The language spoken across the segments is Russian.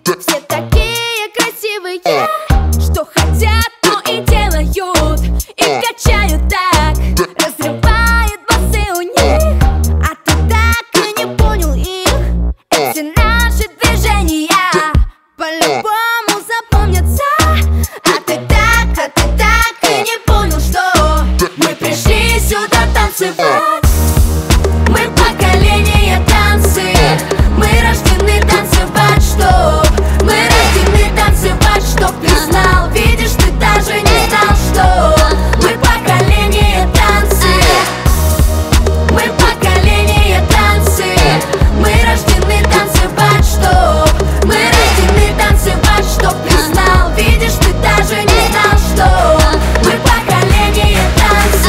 Все такие красивые, что хотят, но и делают, и качают так, разрывает басы у них. А ты так и не понял их. Эти наши движения по-любому запомнятся. А ты так и не понял, что мы пришли сюда танцевать. Мы поколение танцы, мы рождены танцевать, чтоб мы рождены танцевать, чтоб ты знал, видишь, ты даже не знал, что мы поколение танцы, мы поколение танцы, мы рождены танцевать, чтоб мы рождены танцевать, чтоб ты знал, видишь, ты даже не знал, что мы поколение танцы.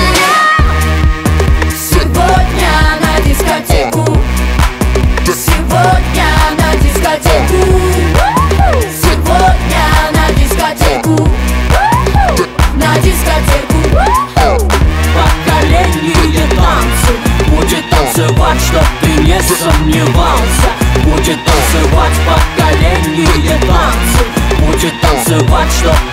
Сегодня на дискотеку, сегодня на дискотеку, сегодня на дискотеку, на дискотеку. Поколение танцев будет танцевать, чтоб ты не сомневался. Будет танцевать поколение танцев, будет танцевать, чтоб